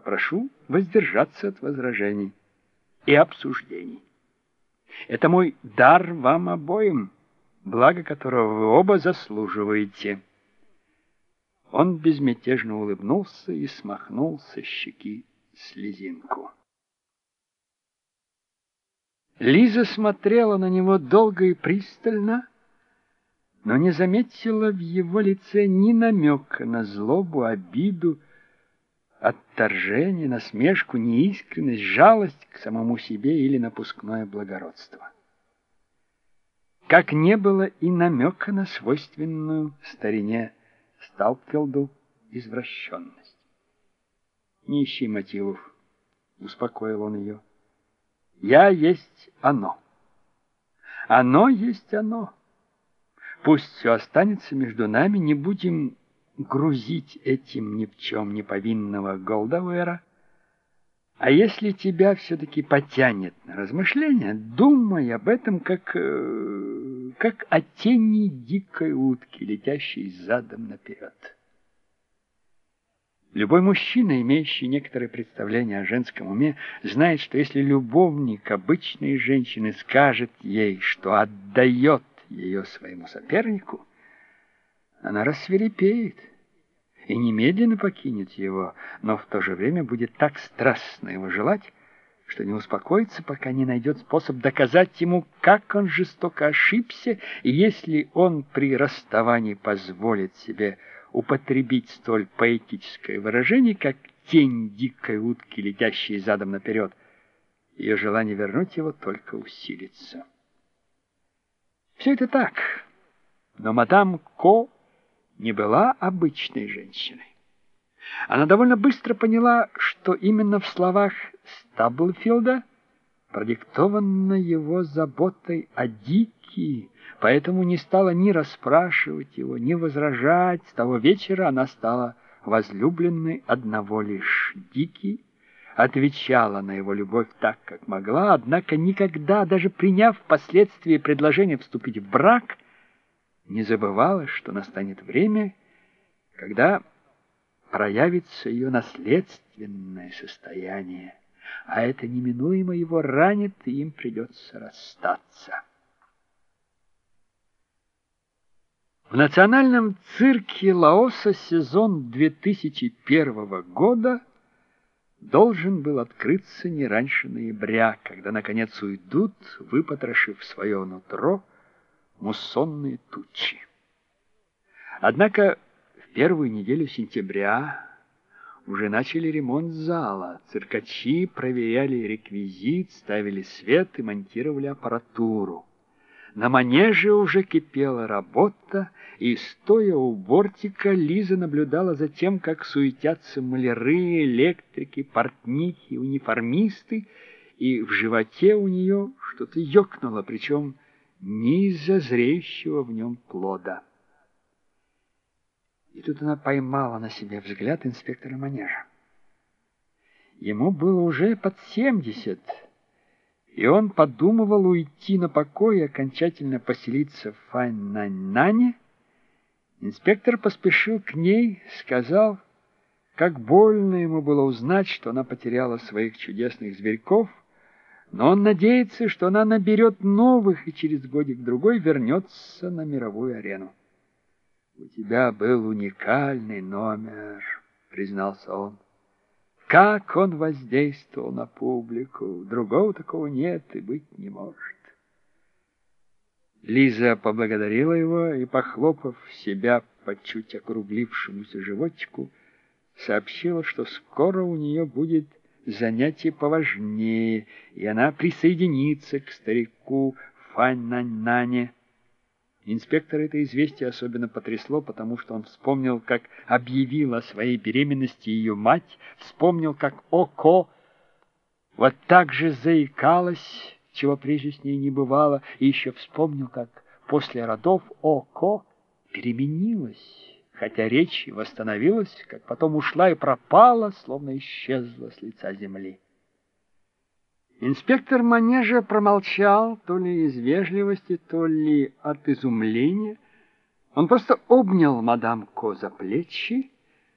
Попрошу воздержаться от возражений и обсуждений. Это мой дар вам обоим, благо которого вы оба заслуживаете». Он безмятежно улыбнулся и смахнул со щеки слезинку. Лиза смотрела на него долго и пристально, но не заметила в его лице ни намека на злобу, обиду, отторжение, насмешку, неискренность, жалость к самому себе или напускное благородство. Как не было и намека на свойственную старине Сталпфелду извращенность. «Не ищи мотивов», — успокоил он ее. «Я есть оно. Оно есть оно. Пусть все останется между нами, не будем грузить этим ни в чем не повинного Голдауэра. А если тебя все-таки потянет на размышления, думай об этом как о тени дикой утки, летящей задом наперед». Любой мужчина, имеющий некоторое представление о женском уме, знает, что если любовник обычной женщины скажет ей, что отдает ее своему сопернику, она рассвирепеет и немедленно покинет его, но в то же время будет так страстно его желать, что не успокоится, пока не найдет способ доказать ему, как он жестоко ошибся, и если он при расставании позволит себе употребить столь поэтическое выражение, как тень дикой утки, летящей задом наперед, ее желание вернуть его только усилится. Все это так, но мадам Ко не была обычной женщиной. Она довольно быстро поняла, что именно в словах Стаблфилда продиктована его заботой о Дике, поэтому не стала ни расспрашивать его, ни возражать. С того вечера она стала возлюбленной одного лишь Дики, отвечала на его любовь так, как могла, однако никогда, даже приняв впоследствии предложение вступить в брак, не забывала, что настанет время, когда проявится ее наследственное состояние, а это неминуемо его ранит, и им придется расстаться. В национальном цирке Лаоса сезон 2001 года должен был открыться не раньше ноября, когда, наконец, уйдут, выпотрошив свое нутро, муссонные тучи. Однако в первую неделю сентября уже начали ремонт зала. Циркачи проверяли реквизит, ставили свет и монтировали аппаратуру. На манеже уже кипела работа, и, стоя у бортика, Лиза наблюдала за тем, как суетятся маляры, электрики, портнихи, униформисты, и в животе у нее что-то ёкнуло, причем не из-за зреющего в нем плода. И тут она поймала на себе взгляд инспектора манежа. Ему было уже под 70, и он подумывал уйти на покой и окончательно поселиться в Файнаньнане. Инспектор поспешил к ней, сказал, как больно ему было узнать, что она потеряла своих чудесных зверьков, но он надеется, что она наберет новых и через годик-другой вернется на мировую арену. «У тебя был уникальный номер», — признался он. «Как он воздействовал на публику! Другого такого нет и быть не может». Лиза поблагодарила его и, похлопав себя по чуть округлившемуся животику, сообщила, что скоро у нее будет занятие поважнее, и она присоединится к старику Фаннаньнане. Инспектора это известие особенно потрясло, потому что он вспомнил, как объявила о своей беременности ее мать, вспомнил, как Око вот так же заикалась, чего прежде с ней не бывало, и еще вспомнил, как после родов Око переменилась, хотя речь восстановилась, как потом ушла и пропала, словно исчезла с лица земли. Инспектор манежа промолчал, то ли из вежливости, то ли от изумления. Он просто обнял мадам Ко за плечи